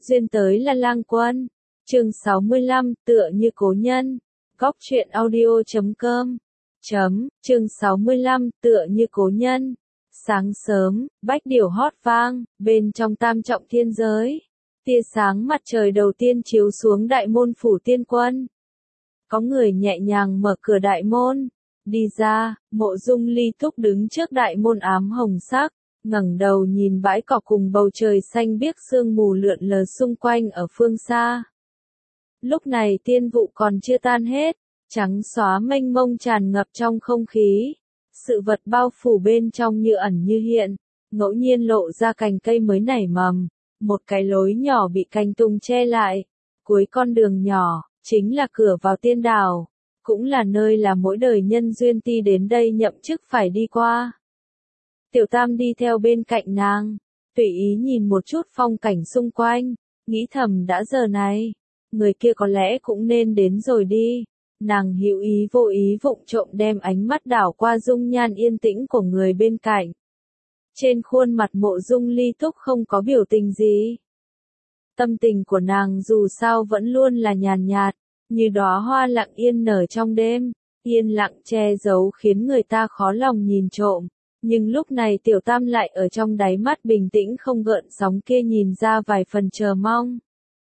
Duyên tới là lang quân. Chương 65, tựa như cố nhân. Góc truyện audio.com. Chương 65, tựa như cố nhân. Sáng sớm, bách điểu hót vang, bên trong tam trọng thiên giới. Tia sáng mặt trời đầu tiên chiếu xuống đại môn phủ tiên quân. Có người nhẹ nhàng mở cửa đại môn. Đi ra, Mộ Dung Ly Túc đứng trước đại môn ám hồng sắc, ngẩng đầu nhìn bãi cỏ cùng bầu trời xanh biếc sương mù lượn lờ xung quanh ở phương xa. Lúc này tiên vụ còn chưa tan hết, trắng xóa mênh mông tràn ngập trong không khí. Sự vật bao phủ bên trong như ẩn như hiện, ngẫu nhiên lộ ra cành cây mới nảy mầm, một cái lối nhỏ bị cành tùng che lại. Cuối con đường nhỏ, chính là cửa vào tiên đảo, cũng là nơi là mỗi đời nhân duyên ti đến đây nhậm chức phải đi qua. Tiểu Tam đi theo bên cạnh nàng, tùy ý nhìn một chút phong cảnh xung quanh, nghĩ thầm đã giờ này, người kia có lẽ cũng nên đến rồi đi. Nàng hữu ý vô ý vụng trộm đem ánh mắt đảo qua dung nhan yên tĩnh của người bên cạnh. Trên khuôn mặt Mộ Dung Ly Túc không có biểu tình gì. Tâm tình của nàng dù sao vẫn luôn là nhàn nhạt, như đóa hoa lặng yên nở trong đêm, yên lặng che giấu khiến người ta khó lòng nhìn trộm. Nhưng lúc này Tiểu Tam lại ở trong đáy mắt bình tĩnh không gợn sóng kia nhìn ra vài phần chờ mong.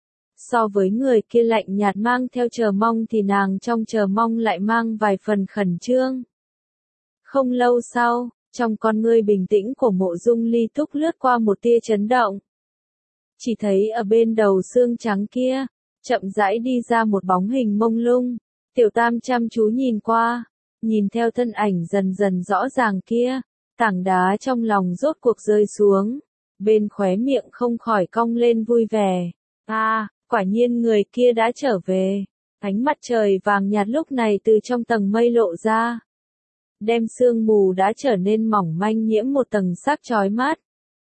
So với người kia lạnh nhạt mang theo chờ mong thì nàng trong chờ mong lại mang vài phần khẩn trương. Không lâu sau, trong con ngươi bình tĩnh của Mộ Dung Ly Túc lướt qua một tia chấn động. Chỉ thấy ở bên đầu xương trắng kia, chậm rãi đi ra một bóng hình mông lung. Tiểu Tam chăm chú nhìn qua, nhìn theo thân ảnh dần dần rõ ràng kia, tảng đá trong lòng rốt cuộc rơi xuống, bên khóe miệng không khỏi cong lên vui vẻ. Quả nhiên người kia đã trở về. Ánh mặt trời vàng nhạt lúc này từ trong tầng mây lộ ra, đem sương mù đã trở nên mỏng manh nhiễm một tầng sắc chói mắt.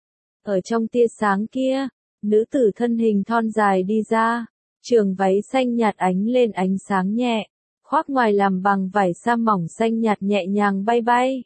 Ở trong tia sáng kia, nữ tử thân hình thon dài đi ra, trường váy xanh nhạt ánh lên ánh sáng nhẹ, khoác ngoài làm bằng vải sa mỏng xanh nhạt nhẹ nhàng bay bay.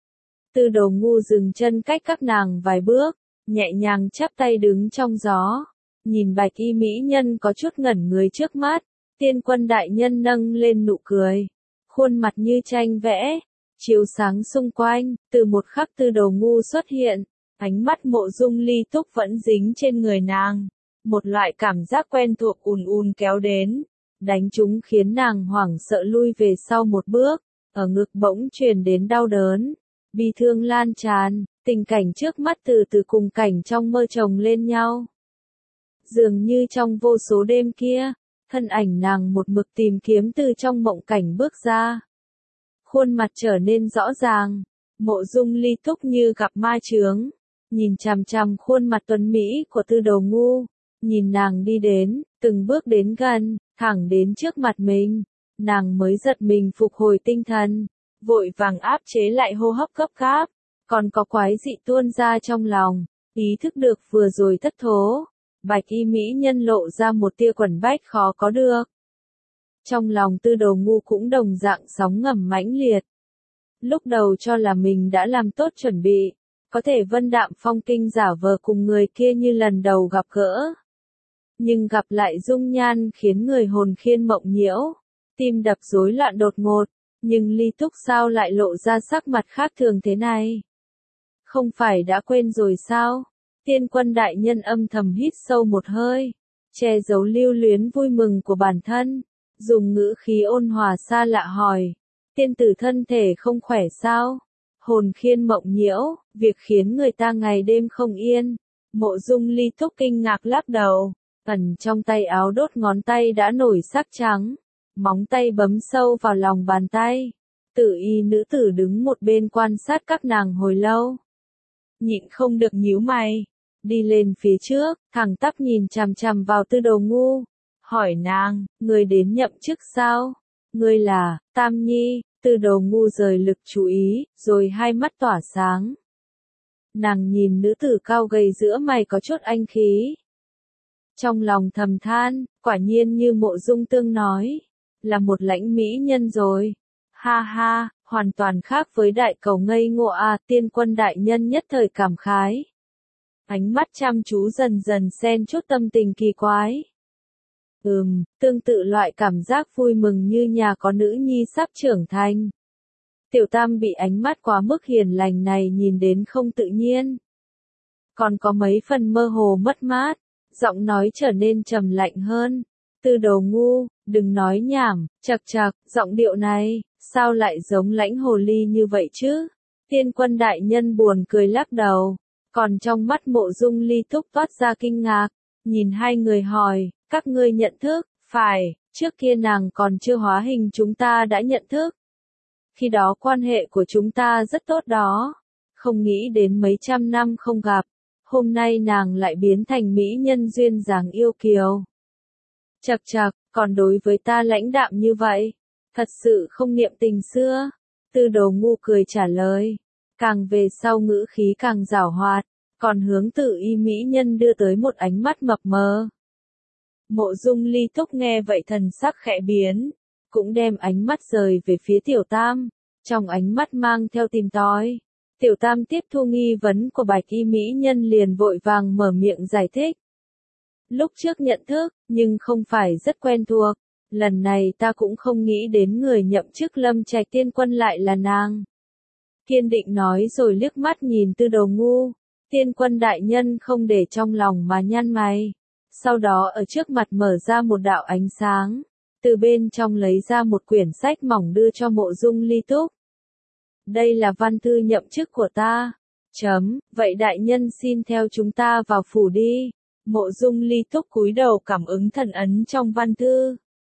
Tư Đồ Ngu dừng chân cách các nàng vài bước, nhẹ nhàng chắp tay đứng trong gió, nhìn bạch y mỹ nhân có chút ngẩn người trước mắt. Tiên quân đại nhân nâng lên nụ cười, khuôn mặt như tranh vẽ, chiếu sáng xung quanh. Từ một khắc Tư Đồ Ngu xuất hiện, ánh mắt Mộ Dung Ly Túc vẫn dính trên người nàng, một loại cảm giác quen thuộc ùn kéo đến, đánh trúng khiến nàng hoảng sợ lui về sau một bước, ở ngực bỗng truyền đến đau đớn, bi thương lan tràn, tình cảnh trước mắt từ từ cùng cảnh trong mơ chồng lên nhau. Dường như trong vô số đêm kia, thân ảnh nàng một mực tìm kiếm từ trong mộng cảnh bước ra. Khuôn mặt trở nên rõ ràng, Mộ Dung Ly Túc như gặp ma chướng, nhìn chằm chằm khuôn mặt tuấn mỹ của Tư Đồ Ngu, nhìn nàng đi đến, từng bước đến gần, thẳng đến trước mặt mình, nàng mới giật mình phục hồi tinh thần, vội vàng áp chế lại hô hấp gấp gáp, còn có quái dị tuôn ra trong lòng, ý thức được vừa rồi thất thố. Bạch y mỹ nhân lộ ra một tia quẩn bách khó có được. Trong lòng Tư Đồ Ngu cũng đồng dạng sóng ngầm mãnh liệt. Lúc đầu cho là mình đã làm tốt chuẩn bị, có thể vân đạm phong kinh giả vờ cùng người kia như lần đầu gặp gỡ. Nhưng gặp lại dung nhan khiến người hồn khiên mộng nhiễu, tim đập rối loạn đột ngột, nhưng Ly Túc sao lại lộ ra sắc mặt khác thường thế này? Không phải đã quên rồi sao? Tiên quân đại nhân âm thầm hít sâu một hơi, che giấu lưu luyến vui mừng của bản thân, dùng ngữ khí ôn hòa xa lạ hỏi, tiên tử thân thể không khỏe sao? Hồn khiên mộng nhiễu, việc khiến người ta ngày đêm không yên. Mộ Dung Ly Túc kinh ngạc lắc đầu, ẩn trong tay áo đốt ngón tay đã nổi sắc trắng, móng tay bấm sâu vào lòng bàn tay. Tử y nữ tử đứng một bên quan sát các nàng hồi lâu, nhịn không được nhíu mày, đi lên phía trước, thẳng tắp nhìn chằm chằm vào Tư Đồ Ngu, hỏi nàng, người đến nhậm chức sao? Ngươi là Tam Nhi? Tư Đồ Ngu rời lực chú ý, rồi hai mắt tỏa sáng. Nàng nhìn nữ tử cao gầy giữa mày có chút anh khí. Trong lòng thầm than, quả nhiên như Mộ Dung Tương nói, là một lãnh mỹ nhân rồi. Ha ha, hoàn toàn khác với đại cầu ngây ngô. Tiên quân đại nhân nhất thời cảm khái. Ánh mắt chăm chú dần dần xen chút tâm tình kỳ quái. Tương tự loại cảm giác vui mừng như nhà có nữ nhi sắp trưởng thành. Tiểu Tam bị ánh mắt quá mức hiền lành này nhìn đến không tự nhiên. Còn có mấy phần mơ hồ mất mát, giọng nói trở nên trầm lạnh hơn. Tư Đồ ngu, đừng nói nhảm, chậc chậc, giọng điệu này, sao lại giống Lãnh hồ ly như vậy chứ? Tiên Quân đại nhân buồn cười lắc đầu, còn trong mắt Mộ Dung Ly Túc toát ra kinh ngạc, nhìn hai người hỏi, các ngươi nhận thức, phải, trước kia nàng còn chưa hóa hình chúng ta đã nhận thức. Khi đó quan hệ của chúng ta rất tốt đó, không nghĩ đến mấy trăm năm không gặp, hôm nay nàng lại biến thành mỹ nhân duyên dáng yêu kiều. Chậc chậc, còn đối với ta lãnh đạm như vậy, thật sự không niệm tình xưa. Tư Đồ ngu cười trả lời, càng về sau ngữ khí càng giảo hoạt, còn hướng Tử Y mỹ nhân đưa tới một ánh mắt mập mờ. Mộ Dung Ly Túc nghe vậy thần sắc khẽ biến, cũng đem ánh mắt rời về phía Tiểu Tam, trong ánh mắt mang theo tìm tòi. Tiểu Tam tiếp thu nghi vấn của Bạch Y mỹ nhân liền vội vàng mở miệng giải thích. Lúc trước nhận thức, nhưng không phải rất quen thuộc, lần này ta cũng không nghĩ đến người nhậm chức Lâm Trạch Tiên Quân lại là nàng. Kiên định nói rồi liếc mắt nhìn Tư Đồ ngu, Tiên Quân đại nhân không để trong lòng mà nhăn mày. Sau đó ở trước mặt mở ra một đạo ánh sáng, từ bên trong lấy ra một quyển sách mỏng đưa cho Mộ Dung Ly Túc. Đây là văn thư nhậm chức của ta. Vậy đại nhân xin theo chúng ta vào phủ đi. Mộ Dung Ly Túc cúi đầu cảm ứng thần ấn trong văn thư.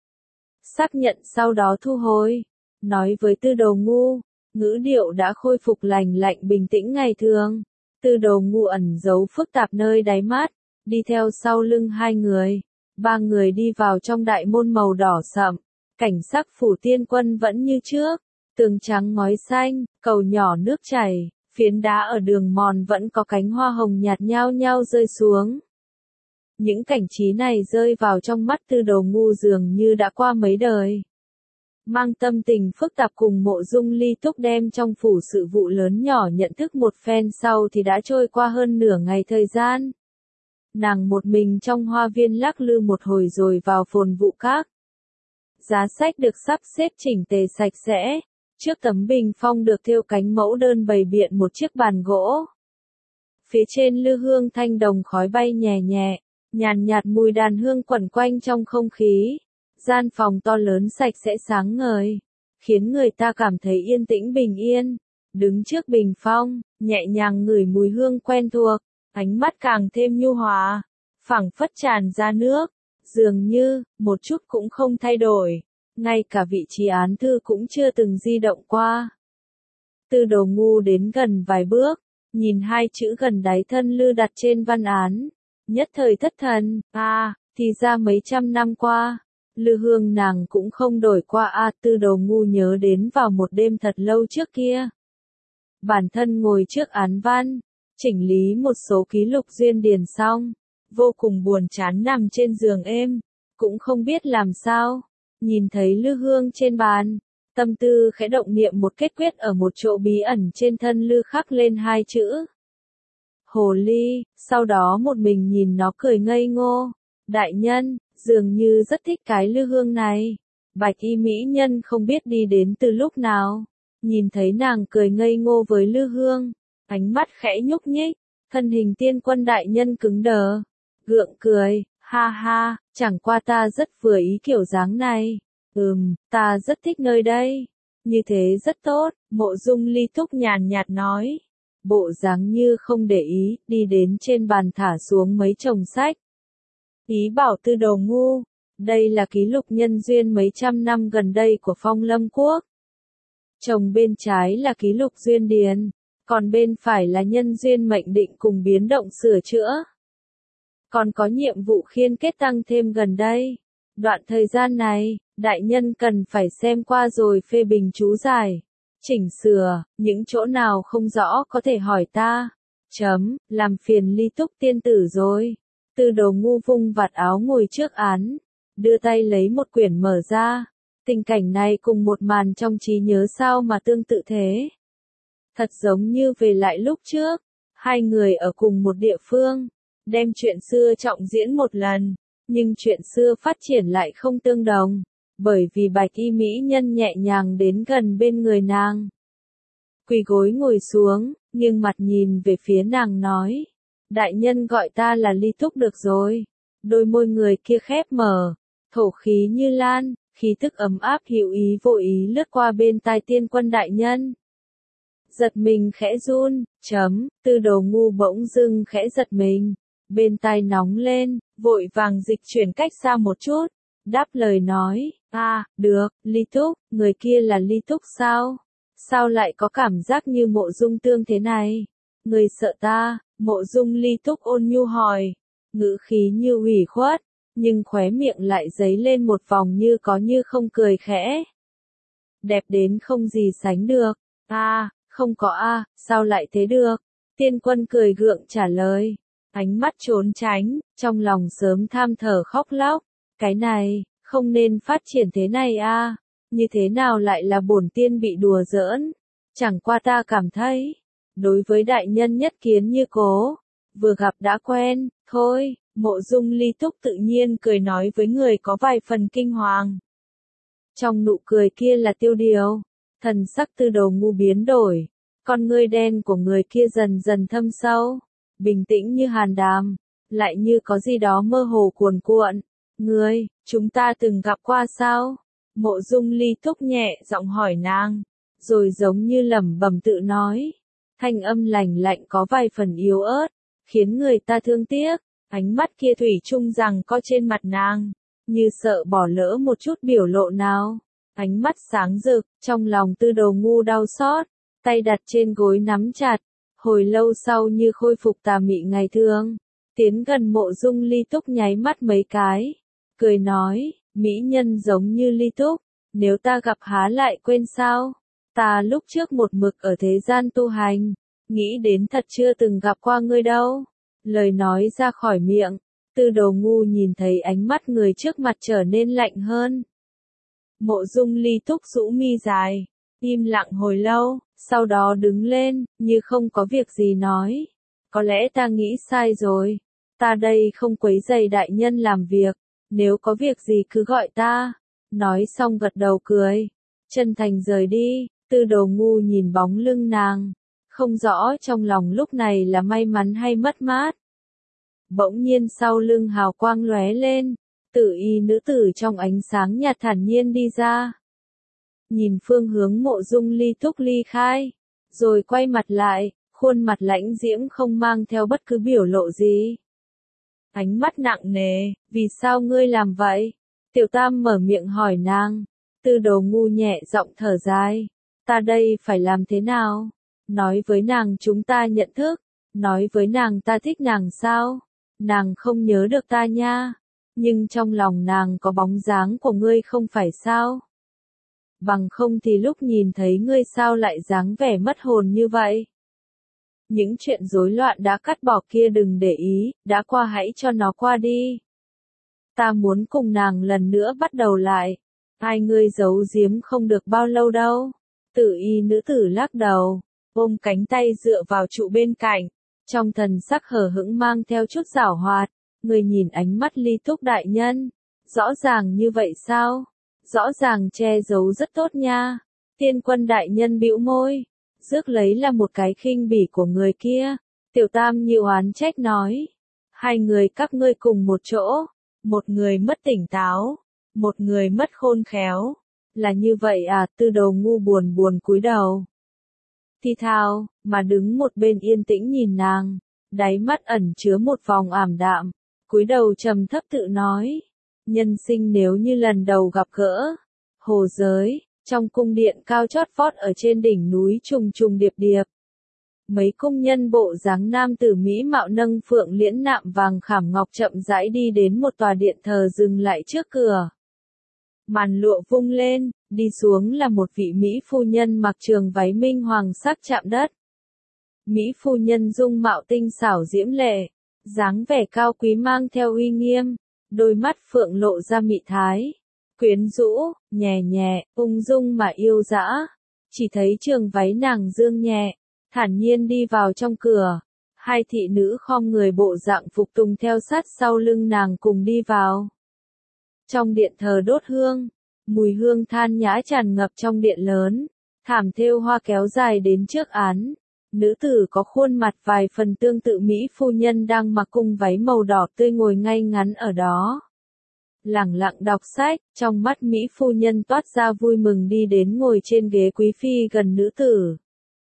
Xác nhận sau đó thu hồi. Nói với Tư Đồ ngu, ngữ điệu đã khôi phục lành lạnh bình tĩnh ngày thường. Tư Đồ ngu ẩn giấu phức tạp nơi đáy mắt, đi theo sau lưng hai người. Ba người đi vào trong đại môn màu đỏ sậm. Cảnh sắc phủ Tiên Quân vẫn như trước. Tường trắng ngói xanh, cầu nhỏ nước chảy, phiến đá ở đường mòn vẫn có cánh hoa hồng nhạt nhao nhao rơi xuống. Những cảnh trí này rơi vào trong mắt Tư Đồ ngu dường như đã qua mấy đời. Mang tâm tình phức tạp cùng Mộ Dung Ly Túc đem trong phủ sự vụ lớn nhỏ nhận thức một phen sau thì đã trôi qua hơn nửa ngày thời gian. Nàng một mình trong hoa viên lắc lư một hồi rồi vào phồn vụ các. Giá sách được sắp xếp chỉnh tề sạch sẽ. Trước tấm bình phong được thêu cánh mẫu đơn bày biện một chiếc bàn gỗ. Phía trên lư hương thanh đồng khói bay nhẹ nhẹ, nhàn nhạt mùi đàn hương quẩn quanh trong không khí. Gian phòng to lớn sạch sẽ sáng ngời, khiến người ta cảm thấy yên tĩnh bình yên. Đứng trước bình phong, nhẹ nhàng ngửi mùi hương quen thuộc, ánh mắt càng thêm nhu hòa, phảng phất tràn ra nước, dường như, một chút cũng không thay đổi. Ngay cả vị trí án thư cũng chưa từng di động qua. Tư Đồ ngu đến gần vài bước, nhìn hai chữ gần đáy thân lư đặt trên văn án. Nhất thời thất thần, thì ra mấy trăm năm qua, lư hương nàng cũng không đổi qua Tư Đồ ngu nhớ đến vào một đêm thật lâu trước kia. Bản thân ngồi trước án văn, chỉnh lý một số ký lục duyên điền xong, vô cùng buồn chán nằm trên giường êm, cũng không biết làm sao. Nhìn thấy lư hương trên bàn, tâm tư khẽ động niệm một kết quyết ở một chỗ bí ẩn trên thân lư khắc lên hai chữ. Hồ ly, sau đó một mình nhìn nó cười ngây ngô. Đại nhân, dường như rất thích cái lư hương này. Bạch Y mỹ nhân không biết đi đến từ lúc nào. Nhìn thấy nàng cười ngây ngô với lư hương, ánh mắt khẽ nhúc nhích, thân hình Tiên Quân đại nhân cứng đờ, gượng cười. Ha ha, chẳng qua ta rất vừa ý kiểu dáng này. Ta rất thích nơi đây. Như thế rất tốt, Mộ Dung Ly Túc nhàn nhạt nói. Bộ dáng như không để ý, đi đến trên bàn thả xuống mấy chồng sách. Ý bảo Tư Đồ ngu, đây là ký lục nhân duyên mấy trăm năm gần đây của Phong Lâm Quốc. Chồng bên trái là ký lục duyên điền, còn bên phải là nhân duyên mệnh định cùng biến động sửa chữa. Còn có nhiệm vụ khiên kết tăng thêm gần đây. Đoạn thời gian này, đại nhân cần phải xem qua rồi phê bình chú giải. Chỉnh sửa, những chỗ nào không rõ có thể hỏi ta. Làm phiền Ly Túc tiên tử rồi. Tư Đồ ngu vung vạt áo ngồi trước án, đưa tay lấy một quyển mở ra. Tình cảnh này cùng một màn trong trí nhớ sao mà tương tự thế. Thật giống như về lại lúc trước. Hai người ở cùng một địa phương, đem chuyện xưa trọng diễn một lần, nhưng chuyện xưa phát triển lại không tương đồng, bởi vì bạch y mỹ nhân nhẹ nhàng đến gần bên người nàng. Quỳ gối ngồi xuống, nhưng mặt nhìn về phía nàng nói, đại nhân gọi ta là Ly Túc được rồi. Đôi môi người kia khép mở, thổ khí như lan, khí tức ấm áp hữu ý vô ý lướt qua bên tai Tiên Quân đại nhân. Giật mình khẽ run, Tư Đồ Ngu bỗng dưng khẽ giật mình, bên tai nóng lên, vội vàng dịch chuyển cách xa một chút, đáp lời nói, được, Ly Túc, người kia là Ly Túc sao? Sao lại có cảm giác như Mộ Dung Tương thế này? Người sợ ta? Mộ Dung Ly Túc ôn nhu hỏi, ngữ khí như ủy khuất, nhưng khóe miệng lại dấy lên một vòng như có như không cười khẽ. Đẹp đến không gì sánh được. Không có sao lại thế được? Tiên Quân cười gượng trả lời, ánh mắt trốn tránh, trong lòng sớm than thở khóc lóc. Cái này, không nên phát triển thế này như thế nào lại là bổn tiên bị đùa giỡn? Chẳng qua ta cảm thấy, đối với đại nhân nhất kiến như cố, vừa gặp đã quen, thôi. Mộ Dung Ly Túc tự nhiên cười nói với người có vài phần kinh hoàng. Trong nụ cười kia là tiêu điều, thần sắc Tư Đồ Ngu biến đổi, con ngươi đen của người kia dần dần thâm sâu, bình tĩnh như hàn đàm, lại như có gì đó mơ hồ cuồn cuộn. Ngươi, chúng ta từng gặp qua sao? Mộ Dung Ly Túc nhẹ giọng hỏi nàng, rồi giống như lẩm bẩm tự nói, thanh âm lạnh lạnh có vài phần yếu ớt, khiến người ta thương tiếc. Ánh mắt kia thủy chung rằng co trên mặt nàng, như sợ bỏ lỡ một chút biểu lộ nào. Ánh mắt sáng rực, trong lòng Tư Đồ Ngu đau xót, tay đặt trên gối nắm chặt, hồi lâu sau như khôi phục tà mị ngày thường, tiến gần Mộ Dung Ly Túc nháy mắt mấy cái, cười nói, mỹ nhân giống như Ly Túc, nếu ta gặp há lại quên sao? Ta lúc trước một mực ở thế gian tu hành, nghĩ đến thật chưa từng gặp qua ngươi đâu. Lời nói ra khỏi miệng, Tư Đồ Ngu nhìn thấy ánh mắt người trước mặt trở nên lạnh hơn. Mộ Dung Ly Túc rũ mi dài, im lặng hồi lâu, sau đó đứng lên, như không có việc gì nói. Có lẽ ta nghĩ sai rồi, ta đây không quấy rầy đại nhân làm việc, nếu có việc gì cứ gọi ta. Nói xong gật đầu cười, chân thành rời đi. Tư Đồ Ngu nhìn bóng lưng nàng, không rõ trong lòng lúc này là may mắn hay mất mát. Bỗng nhiên sau lưng hào quang lóe lên, tử y nữ tử trong ánh sáng nhạt thản nhiên đi ra. Nhìn phương hướng Mộ Dung Ly Túc ly khai, rồi quay mặt lại, khuôn mặt lãnh diễm không mang theo bất cứ biểu lộ gì. Ánh mắt nặng nề, vì sao ngươi làm vậy? Tiểu Tam mở miệng hỏi nàng. Tư Đồ Ngu nhẹ giọng thở dài, ta đây phải làm thế nào? Nói với nàng chúng ta nhận thức, nói với nàng ta thích nàng sao? Nàng không nhớ được ta nha, nhưng trong lòng nàng có bóng dáng của ngươi không phải sao? Bằng không thì lúc nhìn thấy ngươi sao lại dáng vẻ mất hồn như vậy? Những chuyện rối loạn đã cắt bỏ kia đừng để ý, đã qua hãy cho nó qua đi. Ta muốn cùng nàng lần nữa bắt đầu lại. Hai ngươi giấu giếm không được bao lâu đâu. Tử y nữ tử lắc đầu, ôm cánh tay dựa vào trụ bên cạnh, trong thần sắc hờ hững mang theo chút giảo hoạt. Người nhìn ánh mắt Ly Túc đại nhân, rõ ràng như vậy sao? Rõ ràng che giấu rất tốt nha. Tiên Quân đại nhân bĩu môi, rước lấy là một cái khinh bỉ của người kia. Tiểu Tam như oán trách nói, hai người các ngươi cùng một chỗ, một người mất tỉnh táo, một người mất khôn khéo. Là như vậy à? Tư Đồ Ngu buồn buồn cúi đầu. Thi thao, mà đứng một bên yên tĩnh nhìn nàng, đáy mắt ẩn chứa một vòng ảm đạm, cúi đầu trầm thấp tự nói, nhân sinh nếu như lần đầu gặp gỡ, hồ giới, trong cung điện cao chót vót ở trên đỉnh núi trùng trùng điệp điệp. Mấy cung nhân bộ dáng nam tử mỹ mạo nâng phượng liễn nạm vàng khảm ngọc chậm rãi đi đến một tòa điện thờ dừng lại trước cửa. Màn lụa vung lên, đi xuống là một vị Mỹ phu nhân mặc trường váy minh hoàng sắc chạm đất. Mỹ phu nhân dung mạo tinh xảo diễm lệ, dáng vẻ cao quý mang theo uy nghiêm, đôi mắt phượng lộ ra mị thái, quyến rũ, nhẹ nhẹ, ung dung mà yêu dã. Chỉ thấy trường váy nàng dương nhẹ, thản nhiên đi vào trong cửa, Hai thị nữ khom người bộ dạng phục tùng theo sát sau lưng nàng cùng đi vào. Trong điện thờ đốt hương, mùi hương than nhã tràn ngập trong điện lớn, thảm thêu hoa kéo dài đến trước án. Nữ tử có khuôn mặt vài phần tương tự Mỹ phu nhân đang mặc cung váy màu đỏ tươi ngồi ngay ngắn ở đó. Lẳng lặng đọc sách, trong mắt Mỹ phu nhân toát ra vui mừng đi đến ngồi trên ghế quý phi gần nữ tử.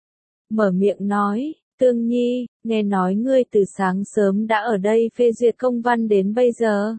Mở miệng nói, Tương Nhi, nghe nói ngươi từ sáng sớm đã ở đây phê duyệt công văn đến bây giờ.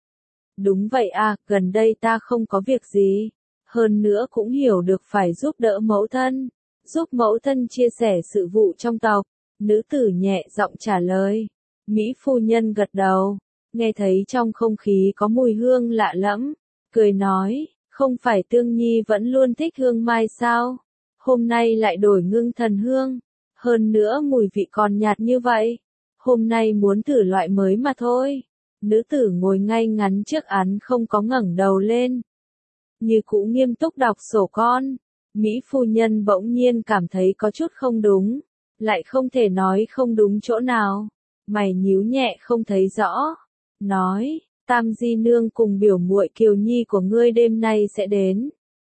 Đúng vậy à, gần đây ta không có việc gì. Hơn nữa cũng hiểu được phải giúp đỡ mẫu thân. Giúp mẫu thân chia sẻ sự vụ trong tộc. Nữ tử nhẹ giọng trả lời. Mỹ phu nhân gật đầu. Nghe thấy trong không khí có mùi hương lạ lẫm. Cười nói, không phải Tương Nhi vẫn luôn thích hương mai sao? Hôm nay lại đổi ngưng thần hương. Hơn nữa mùi vị còn nhạt như vậy. Hôm nay muốn thử loại mới mà thôi. Nữ tử ngồi ngay ngắn trước án không có ngẩng đầu lên. Như cũ nghiêm túc đọc sổ con. Mỹ phu nhân bỗng nhiên cảm thấy có chút không đúng. Lại không thể nói không đúng chỗ nào. Mày nhíu nhẹ không thấy rõ. Nói, Tam Di Nương cùng biểu muội Kiều Nhi của ngươi đêm nay sẽ đến.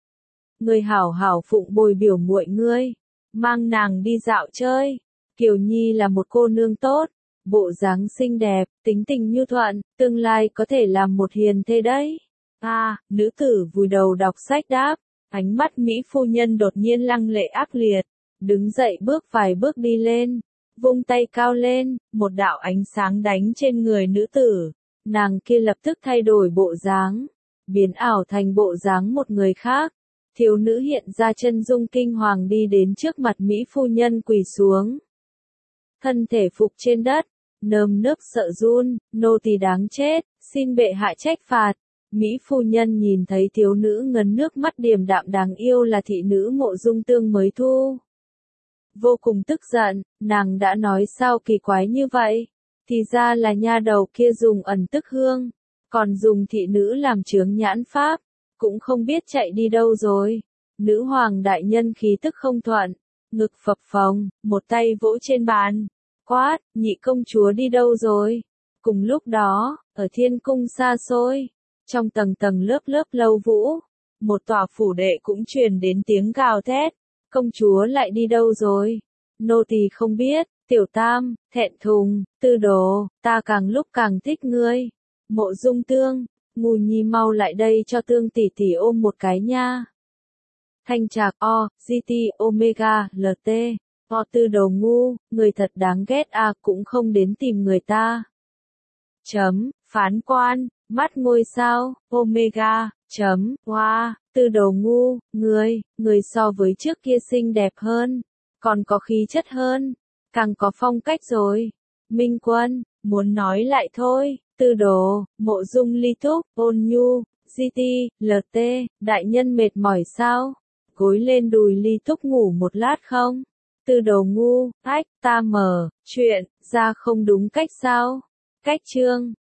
Ngươi hảo hảo phụng bồi biểu muội ngươi. Mang nàng đi dạo chơi. Kiều Nhi là một cô nương tốt. Bộ dáng xinh đẹp, tính tình nhu thuận, tương lai có thể làm một hiền thê đấy. Nữ tử vùi đầu đọc sách đáp. Ánh mắt Mỹ phu nhân đột nhiên lăng lệ ác liệt. Đứng dậy bước vài bước đi lên. Vung tay cao lên, một đạo ánh sáng đánh trên người nữ tử. Nàng kia lập tức thay đổi bộ dáng. Biến ảo thành bộ dáng một người khác. Thiếu nữ hiện ra chân dung kinh hoàng đi đến trước mặt Mỹ phu nhân quỳ xuống. Thân thể phục trên đất, nơm nớp sợ run, nô tỳ đáng chết, xin bệ hạ trách phạt. Mỹ phu nhân nhìn thấy thiếu nữ ngấn nước mắt điềm đạm đáng yêu là thị nữ Mộ Dung Tương mới thu. Vô cùng tức giận, nàng đã nói sao kỳ quái như vậy. Thì ra là nha đầu kia dùng ẩn tức hương, còn dùng thị nữ làm chướng nhãn pháp, cũng không biết chạy đi đâu rồi. Nữ hoàng đại nhân khí tức không thuận, ngực phập phồng, một tay vỗ trên bàn, quát, nhị công chúa đi đâu rồi? Cùng lúc đó, ở thiên cung xa xôi, trong tầng tầng lớp lớp lâu vũ, một tòa phủ đệ cũng truyền đến tiếng gào thét, công chúa lại đi đâu rồi? Nô tỳ không biết. Tiểu Tam, thẹn thùng, Tư Đồ, ta càng lúc càng thích ngươi. Mộ Dung Tương, Ngu Nhi mau lại đây cho Tương tỷ tỷ ôm một cái nha. Thanh Trạc GT Omega LT, Tư Đồ ngu, người thật đáng ghét cũng không đến tìm người ta. Phán quan, mắt ngôi sao, Omega, Tư Đồ ngu, người so với trước kia xinh đẹp hơn, còn có khí chất hơn. Càng có phong cách rồi. Minh Quân, muốn nói lại thôi. Tư Đồ, Mộ Dung Ly Thúc, Ôn Nhu, GT, LT, đại nhân mệt mỏi sao? Gối lên đùi Ly Thúc ngủ một lát không? Tư Đồ ngu, ta mở, chuyện, ra không đúng cách sao? Cách chương.